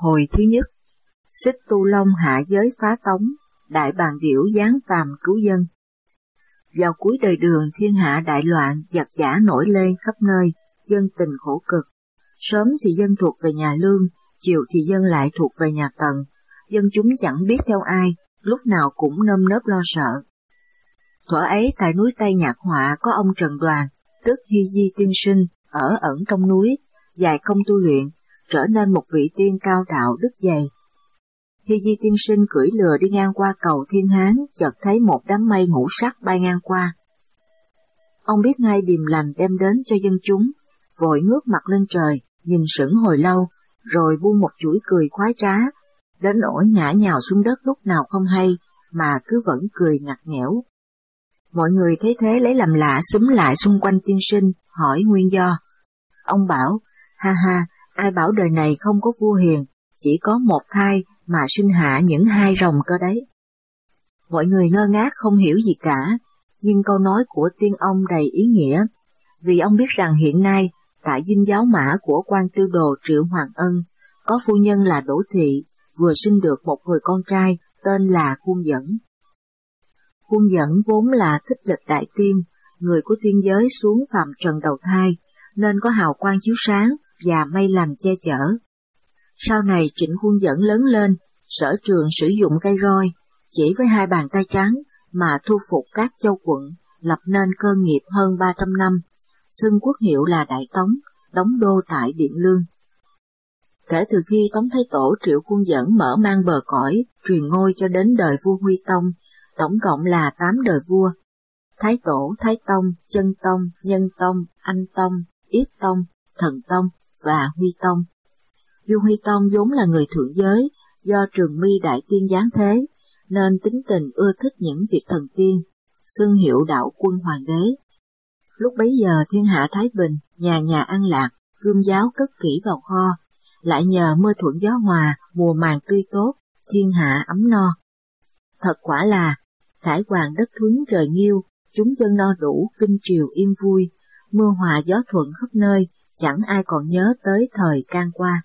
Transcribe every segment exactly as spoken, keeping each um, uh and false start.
Hồi thứ nhất, Xích Tu Long hạ giới phá tống, đại bàng điểu giáng phàm cứu dân. Vào cuối đời Đường, thiên hạ đại loạn, giặc giã nổi lên khắp nơi, dân tình khổ cực. Sớm thì dân thuộc về nhà Lương, chiều thì dân lại thuộc về nhà Tần, dân chúng chẳng biết theo ai, lúc nào cũng nơm nớp lo sợ. Thuở ấy tại núi Tây Nhạc Họa có ông Trần Đoàn, tức Hy Di Tiên Sinh, ở ẩn trong núi, dạy công tu luyện, trở nên một vị tiên cao đạo đức dày. Hy Di Tiên Sinh cưỡi lừa đi ngang qua cầu Thiên Hán, chợt thấy một đám mây ngũ sắc bay ngang qua. Ông biết ngay điềm lành đem đến cho dân chúng, vội ngước mặt lên trời, nhìn sững hồi lâu, rồi buông một chuỗi cười khoái trá, đến nỗi ngã nhào xuống đất lúc nào không hay, mà cứ vẫn cười ngặt nghẽo. Mọi người thấy thế lấy làm lạ xúm lại xung quanh tiên sinh, hỏi nguyên do. Ông bảo, ha ha, ai bảo đời này không có vua hiền, chỉ có một thai mà sinh hạ những hai rồng cơ đấy. Mọi người ngơ ngác không hiểu gì cả, nhưng câu nói của tiên ông đầy ý nghĩa, vì ông biết rằng hiện nay, tại dinh giáo mã của quan tư đồ Triệu Hoàng Ân, có phu nhân là Đỗ Thị, vừa sinh được một người con trai tên là Khuôn Dẫn. Khuôn Dẫn vốn là Thích Lịch đại tiên, người của tiên giới xuống phàm trần đầu thai, nên có hào quang chiếu sáng và mây lành che chở. Sau này Trịnh Khuôn Dẫn lớn lên, sở trường sử dụng cây roi, chỉ với hai bàn tay trắng mà thu phục các châu quận, lập nên cơ nghiệp hơn ba trăm năm, xưng quốc hiệu là Đại Tống, đóng đô tại Điện Lương. Kể từ khi Tống Thái Tổ Triệu Khuôn Dẫn mở mang bờ cõi, truyền ngôi cho đến đời vua Huy Tông, tổng cộng là tám đời vua. Thái Tổ, Thái Tông, Chân Tông, Nhân Tông, Anh Tông, Yết Tông, Thần Tông và Huy Tông. Vua Huy Tông vốn là người thượng giới, do Trường My đại tiên giáng thế, nên tính tình ưa thích những việc thần tiên, xưng hiệu đạo quân hoàng đế. Lúc bấy giờ thiên hạ thái bình, nhà nhà an lạc, gươm giáo cất kỹ vào kho, lại nhờ mưa thuận gió hòa, mùa màng tươi tốt, thiên hạ ấm no. Thật quả là, khải hoàn đất thuấn trời nghiêu, chúng dân no đủ, kinh triều yên vui, mưa hòa gió thuận khắp nơi, chẳng ai còn nhớ tới thời can qua.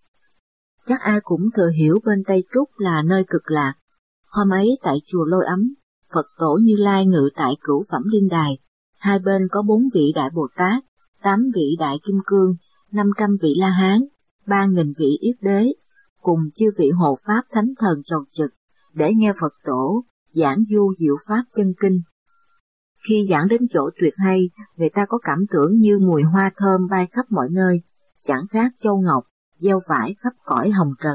Chắc ai cũng thừa hiểu bên Tây Trúc là nơi cực lạc. Hôm ấy tại chùa Lôi Ấm, Phật Tổ Như Lai ngự tại Cửu Phẩm Liên Đài, hai bên có bốn vị Đại Bồ Tát, tám vị Đại Kim Cương, năm trăm vị La Hán, ba nghìn vị Yết Đế, cùng chư vị hộ pháp thánh thần chầu trực, để nghe Phật Tổ giảng du diệu pháp chân kinh. Khi giảng đến chỗ tuyệt hay, người ta có cảm tưởng như mùi hoa thơm bay khắp mọi nơi, chẳng khác châu ngọc, gieo vải khắp cõi hồng trần.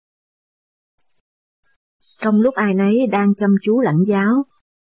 Trong lúc ai nấy đang chăm chú lãnh giáo,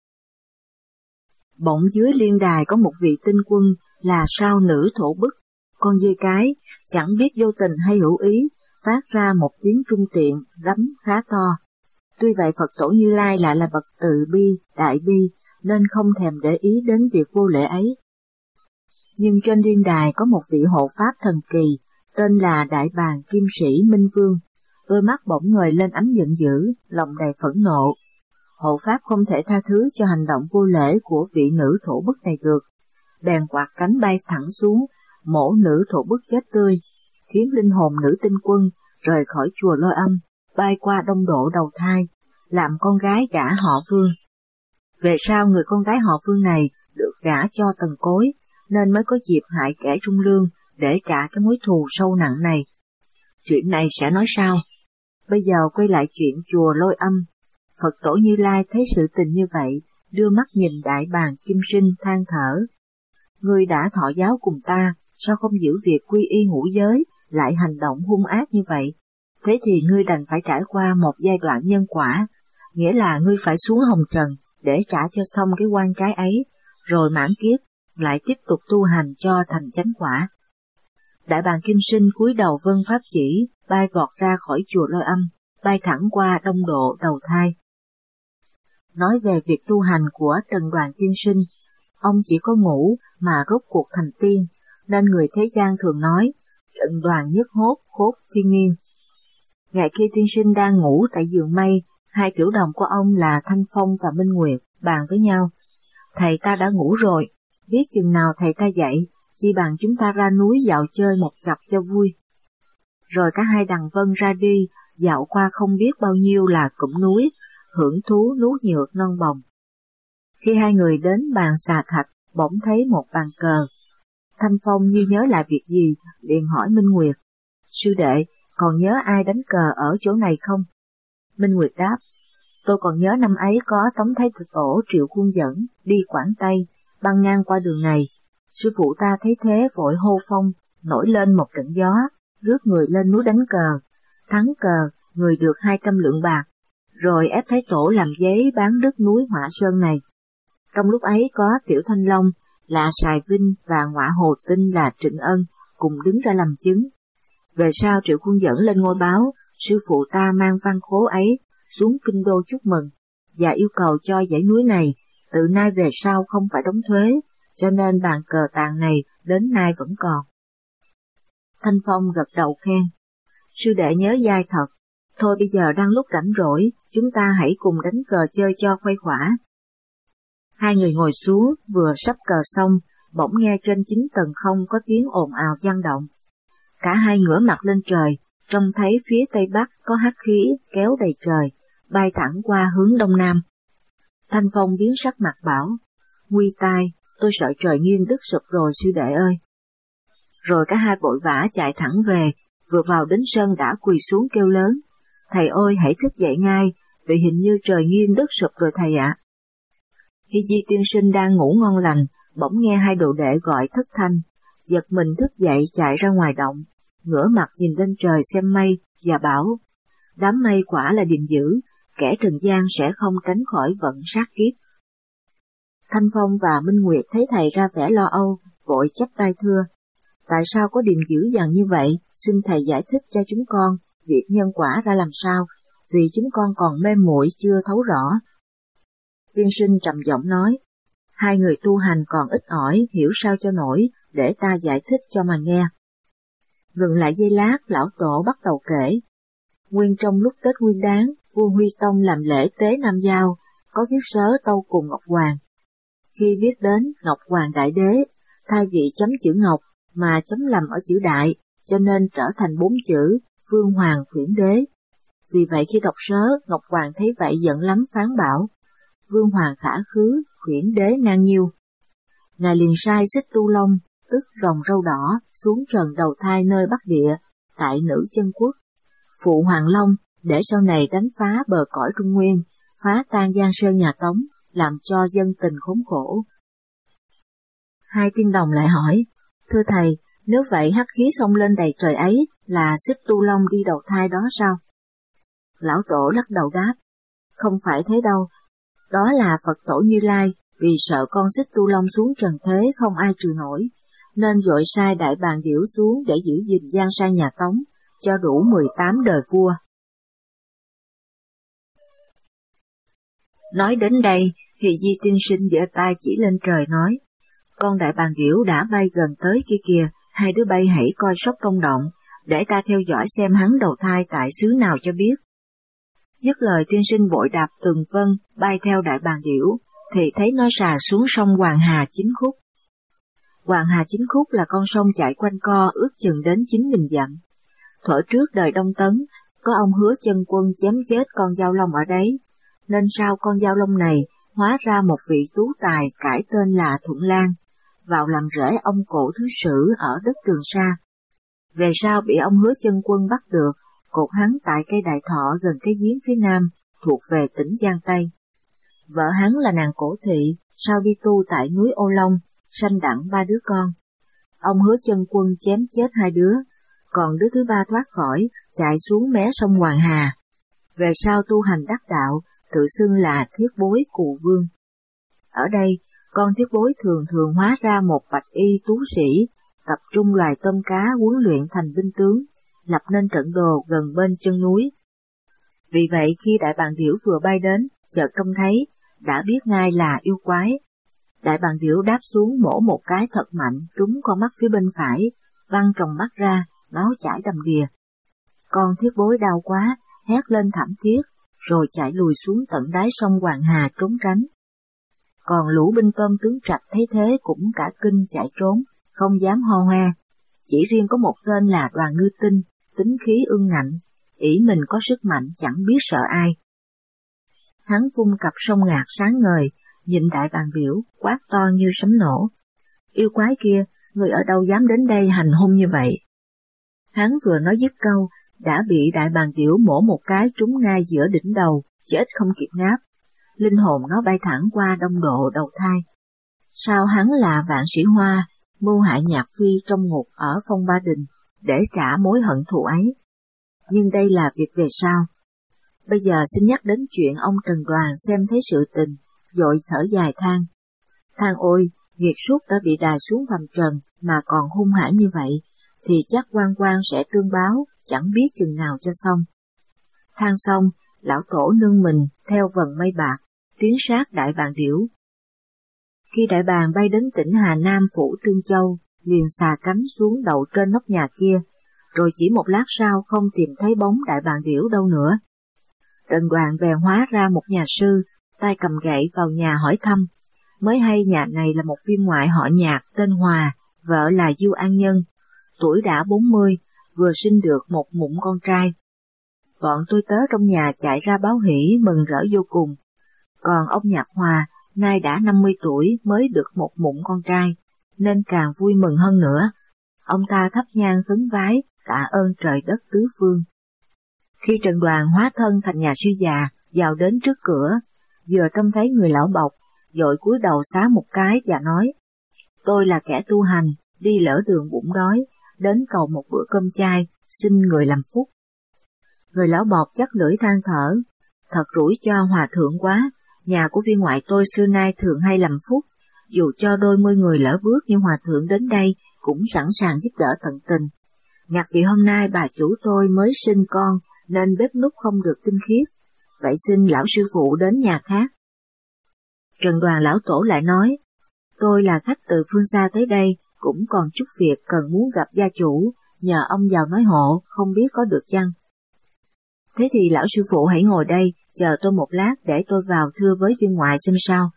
bỗng dưới liên đài có một vị tinh quân là sao nữ Thổ Bức, con dê cái, chẳng biết vô tình hay hữu ý, phát ra một tiếng trung tiện, rắm khá to. Tuy vậy Phật Tổ Như Lai lại là bậc từ bi, đại bi, nên không thèm để ý đến việc vô lễ ấy. Nhưng trên liên đài có một vị hộ pháp thần kỳ, tên là Đại Bàng Kim Sĩ Minh Vương, đôi mắt bỗng ngời lên ánh giận dữ, lòng đầy phẫn nộ. Hộ pháp không thể tha thứ cho hành động vô lễ của vị nữ Thổ Bức này được, bèn quạt cánh bay thẳng xuống, mổ nữ Thổ Bức chết tươi, khiến linh hồn nữ tinh quân rời khỏi chùa Lôi Âm, bay qua Đông Độ đầu thai, làm con gái gả họ Vương. Về sau người con gái họ Vương này được gả cho Tần Cối, nên mới có dịp hại kẻ trung lương để trả cái mối thù sâu nặng này. Chuyện này sẽ nói sau. Bây giờ quay lại chuyện chùa Lôi Âm. Phật Tổ Như Lai thấy sự tình như vậy, đưa mắt nhìn Đại Bàng Kim Sinh than thở. Ngươi đã thọ giáo cùng ta, sao không giữ việc quy y ngũ giới, lại hành động hung ác như vậy? Thế thì ngươi đành phải trải qua một giai đoạn nhân quả, nghĩa là ngươi phải xuống hồng trần để trả cho xong cái oan trái ấy, rồi mãn kiếp lại tiếp tục tu hành cho thành chánh quả. Đại Bàng Kim Sinh cúi đầu vâng pháp chỉ, bay vọt ra khỏi chùa Lôi Âm, bay thẳng qua Đông Độ đầu thai. Nói về việc tu hành của Trần Đoàn Tiên Sinh, ông chỉ có ngủ mà rốt cuộc thành tiên, nên người thế gian thường nói, Trần Đoàn nhất hốt, khốt thiên nhiên. Ngày khi tiên sinh đang ngủ tại giường mây, hai tiểu đồng của ông là Thanh Phong và Minh Nguyệt bàn với nhau. Thầy ta đã ngủ rồi, biết chừng nào thầy ta dậy, chỉ bằng chúng ta ra núi dạo chơi một chập cho vui. Rồi cả hai đằng vân ra đi, dạo qua không biết bao nhiêu là cụm núi, hưởng thú nuốt nhược non bồng. Khi hai người đến bàn xà thạch, bỗng thấy một bàn cờ. Thanh Phong như nhớ lại việc gì, liền hỏi Minh Nguyệt: sư đệ, còn nhớ ai đánh cờ ở chỗ này không? Minh Nguyệt đáp: tôi còn nhớ năm ấy có Tống Thái Tổ Triệu Khuôn Dẫn đi Quảng Tây, băng ngang qua đường này. Sư phụ ta thấy thế vội hô phong, nổi lên một trận gió, rước người lên núi đánh cờ. Thắng cờ, người được hai trăm lượng bạc, rồi ép Thái Tổ làm giấy bán đất núi Hỏa Sơn này. Trong lúc ấy có Tiểu Thanh Long là Sài Vinh và Ngọa Hồ Tinh là Trịnh Ân cùng đứng ra làm chứng. Về sau Triệu Khuôn Dẫn lên ngôi báo, sư phụ ta mang văn khố ấy xuống kinh đô chúc mừng, và yêu cầu cho dãy núi này từ nay về sau không phải đóng thuế, cho nên bàn cờ tàng này đến nay vẫn còn. Thanh Phong gật đầu khen: sư đệ nhớ dai thật, thôi bây giờ đang lúc rảnh rỗi, chúng ta hãy cùng đánh cờ chơi cho khuây khỏa. Hai người ngồi xuống, vừa sắp cờ xong, bỗng nghe trên chín tầng không có tiếng ồn ào vang động. Cả hai ngửa mặt lên trời, trông thấy phía tây bắc có hắc khí kéo đầy trời, bay thẳng qua hướng đông nam. Thanh Phong biến sắc mặt bảo: nguy tai, tôi sợ trời nghiêng đất sụp rồi sư đệ ơi. Rồi cả hai vội vã chạy thẳng về, vừa vào đến sân đã quỳ xuống kêu lớn: thầy ơi hãy thức dậy ngay, vì hình như trời nghiêng đất sụp rồi thầy ạ. Hi Di tiên sinh đang ngủ ngon lành, bỗng nghe hai đồ đệ gọi thất thanh, giật mình thức dậy chạy ra ngoài động, ngửa mặt nhìn lên trời xem mây và bảo: đám mây quả là điềm dữ, kẻ trần gian sẽ không tránh khỏi vận sát kiếp. Thanh Phong và Minh Nguyệt thấy thầy ra vẻ lo âu, vội chắp tay thưa: tại sao có điềm dữ dằn như vậy, xin thầy giải thích cho chúng con việc nhân quả ra làm sao, vì chúng con còn mê muội chưa thấu rõ. Tiên sinh trầm giọng nói: hai người tu hành còn ít ỏi, hiểu sao cho nổi, để ta giải thích cho mà nghe. Ngừng lại giây lát, lão tổ bắt đầu kể: nguyên trong lúc Tết Nguyên Đán, vua Huy Tông làm lễ tế Nam Giao, có viết sớ tâu cùng Ngọc Hoàng. Khi viết đến Ngọc Hoàng Đại Đế, thay vì chấm chữ Ngọc mà chấm lầm ở chữ Đại, cho nên trở thành bốn chữ Vương Hoàng Khuyển Đế. Vì vậy khi đọc sớ, Ngọc Hoàng thấy vậy giận lắm phán bảo: Vương Hoàng khả khứ, Khuyển Đế nan nhiêu. Ngài liền sai xích tu long, tức rồng râu đỏ, xuống trần đầu thai nơi Bắc Địa, tại Nữ Chân Quốc, phụ Hoàng Long, để sau này đánh phá bờ cõi Trung Nguyên, phá tan Giang Sơn nhà Tống, làm cho dân tình khốn khổ. Hai tiên đồng lại hỏi: thưa thầy, nếu vậy hắc khí xông lên đầy trời ấy là xích tu long đi đầu thai đó sao? Lão tổ lắc đầu đáp: không phải thế đâu, đó là Phật tổ Như Lai, vì sợ con xích tu long xuống trần thế không ai trừ nổi, nên vội sai Đại Bàng Điểu xuống để giữ gìn Giang Sơn nhà Tống, cho đủ mười tám đời vua. Nói đến đây, thì Di tiên sinh giơ tay chỉ lên trời nói: con Đại Bàng Điểu đã bay gần tới kia kìa, hai đứa bay hãy coi sóc trong động, để ta theo dõi xem hắn đầu thai tại xứ nào cho biết. Dứt lời, tiên sinh vội đạp tường vân bay theo Đại Bàng Điểu, thì thấy nó sà xuống sông Hoàng Hà Chín Khúc. Hoàng Hà Chín Khúc là con sông chạy quanh co ước chừng đến chín nghìn dặm. Thuở trước đời Đông Tấn, có ông Hứa Chân Quân chém chết con dao long ở đấy, nên sau con dao long này hóa ra một vị tú tài cải tên là Thuận Lan, vào làm rễ ông Cổ Thứ Sử ở đất Trường Sa. Về sau bị ông Hứa Chân Quân bắt được, cột hắn tại cây Đại Thọ gần cái giếng phía nam, thuộc về tỉnh Giang Tây. Vợ hắn là nàng Cổ Thị, sau đi tu tại núi Ô Long, sanh đặng ba đứa con. Ông Hứa Chân Quân chém chết hai đứa, còn đứa thứ ba thoát khỏi, chạy xuống mé sông Hoàng Hà. Về sau tu hành đắc đạo, tự xưng là Thiết Bối Cù Vương. Ở đây, con Thiết Bối thường thường hóa ra một bạch y tú sĩ, tập trung loài tôm cá huấn luyện thành binh tướng, lập nên trận đồ gần bên chân núi. Vì vậy khi Đại Bàng Điểu vừa bay đến, chợt trông thấy, đã biết ngay là yêu quái. Đại Bàng Điểu đáp xuống mổ một cái thật mạnh trúng con mắt phía bên phải, văng tròng mắt ra, máu chảy đầm đìa. Con Thiết Bối đau quá, hét lên thảm thiết, rồi chạy lùi xuống tận đáy sông Hoàng Hà trốn tránh. Còn lũ binh tôm tướng Trạch thấy thế cũng cả kinh chạy trốn, không dám ho hoe. Chỉ riêng có một tên là Đoàn Ngư Tinh, tính khí ương ngạnh, ỷ mình có sức mạnh chẳng biết sợ ai. Hắn vung cặp song ngạc sáng ngời, nhìn đại bàng biểu, quát to như sấm nổ. Yêu quái kia, người ở đâu dám đến đây hành hung như vậy? Hắn vừa nói dứt câu, đã bị đại bàng điểu mổ một cái trúng ngay giữa đỉnh đầu, chết không kịp ngáp. Linh hồn nó bay thẳng qua đông độ đầu thai. Sao hắn là Vạn Sĩ Hoa, mưu hại Nhạc Phi trong ngục ở Phong Ba Đình, để trả mối hận thù ấy. Nhưng đây là việc về sau. Bây giờ xin nhắc đến chuyện ông Trần Đoàn xem thấy sự tình, vội thở dài than. Than ôi, nghiệt suốt đã bị đày xuống vòng trần mà còn hung hãn như vậy, thì chắc quan quan sẽ tương báo, chẳng biết chừng nào cho xong. Than xong, lão tổ nương mình theo vần mây bạc, tiến sát đại bàng điểu. Khi đại bàng bay đến tỉnh Hà Nam phủ Tương Châu, liền xà cánh xuống đậu trên nóc nhà kia, rồi chỉ một lát sau không tìm thấy bóng đại bàng điểu đâu nữa. Trần Đoàn bèn hóa ra một nhà sư, tay cầm gậy vào nhà hỏi thăm, mới hay nhà này là một viên ngoại họ Nhạc tên Hòa, vợ là Du An Nhân, tuổi đã bốn mươi, vừa sinh được một mụn con trai. Bọn tôi tớ trong nhà chạy ra báo hỷ mừng rỡ vô cùng, còn ông Nhạc Hòa nay đã năm mươi tuổi mới được một mụn con trai, nên càng vui mừng hơn nữa. Ông ta thắp nhang khấn vái, tạ ơn trời đất tứ phương. Khi Trần Đoàn hóa thân thành nhà sư già, vào đến trước cửa, vừa trông thấy người lão bộc, vội cúi đầu xá một cái và nói, tôi là kẻ tu hành, đi lỡ đường bụng đói, đến cầu một bữa cơm chay, xin người làm phúc. Người lão bộc chắc lưỡi than thở, thật rủi cho hòa thượng quá, nhà của viên ngoại tôi xưa nay thường hay làm phúc, dù cho đôi mươi người lỡ bước như hòa thượng đến đây cũng sẵn sàng giúp đỡ tận tình. Ngặt vì hôm nay bà chủ tôi mới sinh con nên bếp núc không được tinh khiết, vậy xin lão sư phụ đến nhà khác. Trần Đoàn lão tổ lại nói, tôi là khách từ phương xa tới đây, cũng còn chút việc cần muốn gặp gia chủ, nhờ ông vào nói hộ, không biết có được chăng? Thế thì lão sư phụ hãy ngồi đây, chờ tôi một lát để tôi vào thưa với viên ngoại xem sao.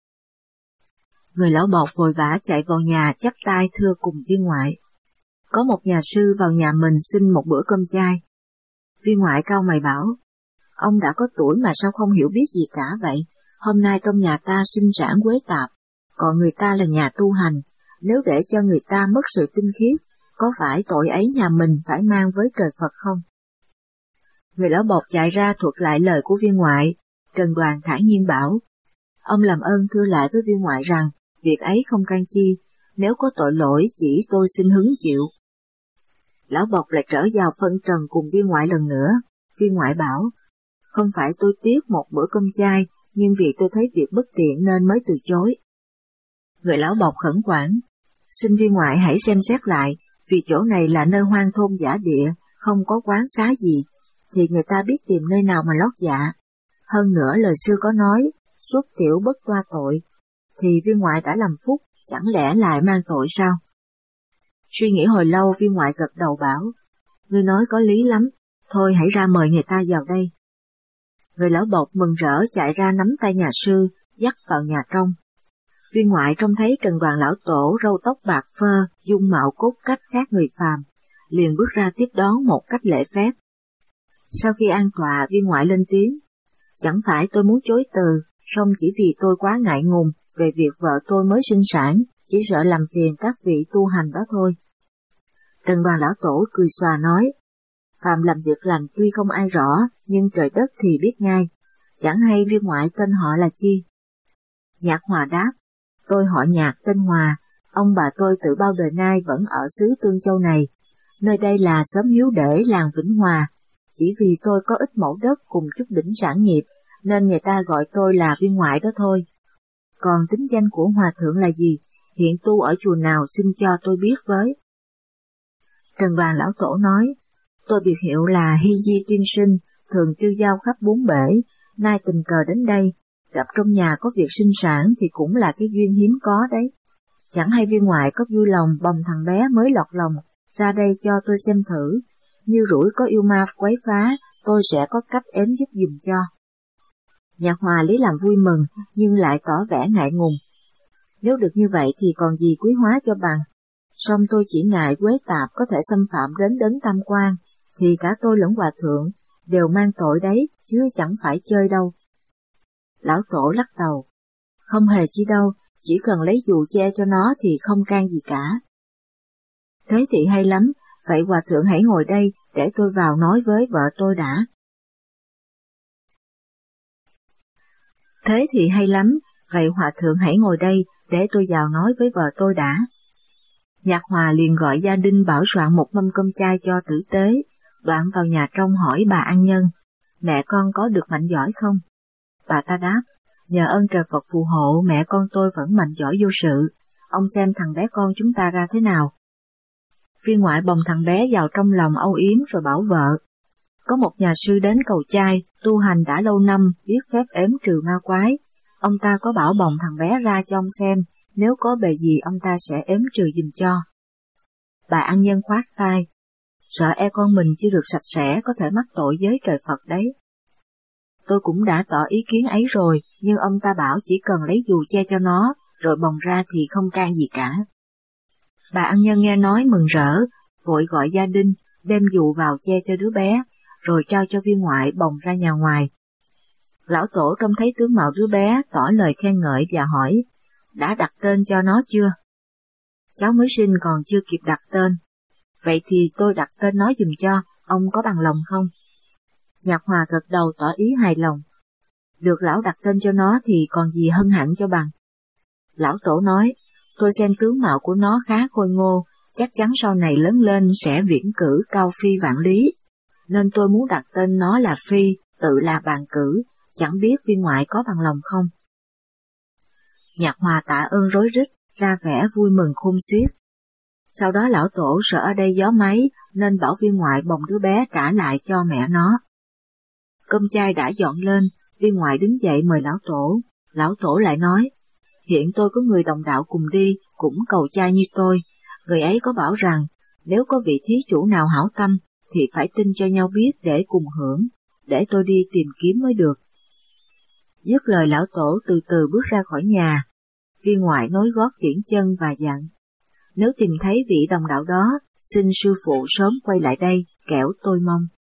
Người lão bộc vội vã chạy vào nhà chắp tay thưa cùng viên ngoại. Có một nhà sư vào nhà mình xin một bữa cơm chay. Viên ngoại cau mày bảo, ông đã có tuổi mà sao không hiểu biết gì cả vậy? Hôm nay trong nhà ta sinh sản quế tạp, còn người ta là nhà tu hành, nếu để cho người ta mất sự tinh khiết, có phải tội ấy nhà mình phải mang với trời Phật không? Người lão bộc chạy ra thuật lại lời của viên ngoại. Trần Đoàn thản nhiên bảo, ông làm ơn thưa lại với viên ngoại rằng, việc ấy không can chi, nếu có tội lỗi chỉ tôi xin hứng chịu. Lão bộc lại trở vào phân trần cùng viên ngoại lần nữa. Viên ngoại bảo, không phải tôi tiếc một bữa cơm chay, nhưng vì tôi thấy việc bất tiện nên mới từ chối. Người lão bộc khẩn khoản, xin viên ngoại hãy xem xét lại, vì chỗ này là nơi hoang thôn dã địa, không có quán xá gì, thì người ta biết tìm nơi nào mà lót dạ. Hơn nữa lời xưa có nói, xuất tiểu bất toa tội, thì viên ngoại đã làm phúc, chẳng lẽ lại mang tội sao? Suy nghĩ hồi lâu viên ngoại gật đầu bảo, ngươi nói có lý lắm, thôi hãy ra mời người ta vào đây. Người lão bộc mừng rỡ chạy ra nắm tay nhà sư, dắt vào nhà trong. Viên ngoại trông thấy Trần Đoàn lão tổ râu tóc bạc phơ, dung mạo cốt cách khác người phàm, liền bước ra tiếp đón một cách lễ phép. Sau khi an tọa, viên ngoại lên tiếng, chẳng phải tôi muốn chối từ, song chỉ vì tôi quá ngại ngùng về việc vợ tôi mới sinh sản, chỉ sợ làm phiền các vị tu hành đó thôi. Trần Đoàn lão tổ cười xòa nói, phàm làm việc lành tuy không ai rõ, nhưng trời đất thì biết ngay, chẳng hay viên ngoại tên họ là chi? Nhạc Hòa đáp, tôi họ Nhạc tên Hòa, ông bà tôi từ bao đời nay vẫn ở xứ Tương Châu này, nơi đây là xóm Hiếu Để làng Vĩnh Hòa, chỉ vì tôi có ít mẫu đất cùng chút đỉnh sản nghiệp, nên người ta gọi tôi là viên ngoại đó thôi. Còn tính danh của hòa thượng là gì, hiện tu ở chùa nào xin cho tôi biết với. Trần Đoàn lão tổ nói, tôi biệt hiệu là Hy Di Tiên Sinh, thường tiêu dao khắp bốn bể, nay tình cờ đến đây, gặp trong nhà có việc sinh sản thì cũng là cái duyên hiếm có đấy. Chẳng hay viên ngoại có vui lòng bồng thằng bé mới lọt lòng ra đây cho tôi xem thử, như rủi có yêu ma quấy phá, tôi sẽ có cách ém giúp giùm cho. Nhạc Hòa lấy làm vui mừng, nhưng lại tỏ vẻ ngại ngùng. Nếu được như vậy thì còn gì quý hóa cho bằng. Song tôi chỉ ngại quế tạp có thể xâm phạm đến đấng tam quan, thì cả tôi lẫn hòa thượng đều mang tội đấy, chứ chẳng phải chơi đâu. Lão Tổ lắc đầu, không hề chi đâu, chỉ cần lấy dù che cho nó thì không can gì cả. Thế thì hay lắm, vậy hòa thượng hãy ngồi đây để tôi vào nói với vợ tôi đã. Thế thì hay lắm, vậy hòa thượng hãy ngồi đây để tôi vào nói với vợ tôi đã. Nhạc Hòa liền gọi gia đình bảo soạn một mâm cơm chay cho tử tế, đoạn vào nhà trong hỏi bà An Nhân, mẹ con có được mạnh giỏi không? Bà ta đáp, nhờ ơn trời Phật phù hộ mẹ con tôi vẫn mạnh giỏi vô sự, ông xem thằng bé con chúng ta ra thế nào. Viên ngoại bồng thằng bé vào trong lòng âu yếm rồi bảo vợ, có một nhà sư đến cầu trai, tu hành đã lâu năm, biết phép ếm trừ ma quái, ông ta có bảo bồng thằng bé ra cho ông xem, nếu có bề gì ông ta sẽ ếm trừ giùm cho. Bà An Nhân khoát tay, sợ e con mình chưa được sạch sẽ có thể mắc tội với trời Phật đấy. Tôi cũng đã tỏ ý kiến ấy rồi, nhưng ông ta bảo chỉ cần lấy dù che cho nó, rồi bồng ra thì không can gì cả. Bà An Nhân nghe nói mừng rỡ, vội gọi gia đình, đem dù vào che cho đứa bé, rồi trao cho viên ngoại bồng ra nhà ngoài. Lão Tổ trông thấy tướng mạo đứa bé, tỏ lời khen ngợi và hỏi, đã đặt tên cho nó chưa? Cháu mới sinh còn chưa kịp đặt tên. Vậy thì tôi đặt tên nó giùm cho, ông có bằng lòng không? Nhạc Hòa gật đầu tỏ ý hài lòng. Được lão đặt tên cho nó thì còn gì hân hạnh cho bằng. Lão Tổ nói, tôi xem tướng mạo của nó khá khôi ngô, chắc chắn sau này lớn lên sẽ viễn cử cao phi vạn lý, nên tôi muốn đặt tên nó là Phi, tự là bàn cử, chẳng biết viên ngoại có bằng lòng không? Nhạc Hòa tạ ơn rối rít, ra vẻ vui mừng khôn xiết. Sau đó lão Tổ sợ ở đây gió máy, nên bảo viên ngoại bồng đứa bé trả lại cho mẹ nó. Cơm chay đã dọn lên, viên ngoại đứng dậy mời lão Tổ. Lão Tổ lại nói, hiện tôi có người đồng đạo cùng đi, cũng cầu chay như tôi. Người ấy có bảo rằng, nếu có vị thí chủ nào hảo tâm, thì phải tin cho nhau biết để cùng hưởng, để tôi đi tìm kiếm mới được. Dứt lời lão Tổ từ từ bước ra khỏi nhà. Viên ngoại nối gót tiễn chân và dặn, nếu tìm thấy vị đồng đạo đó, xin sư phụ sớm quay lại đây, kẻo tôi mong.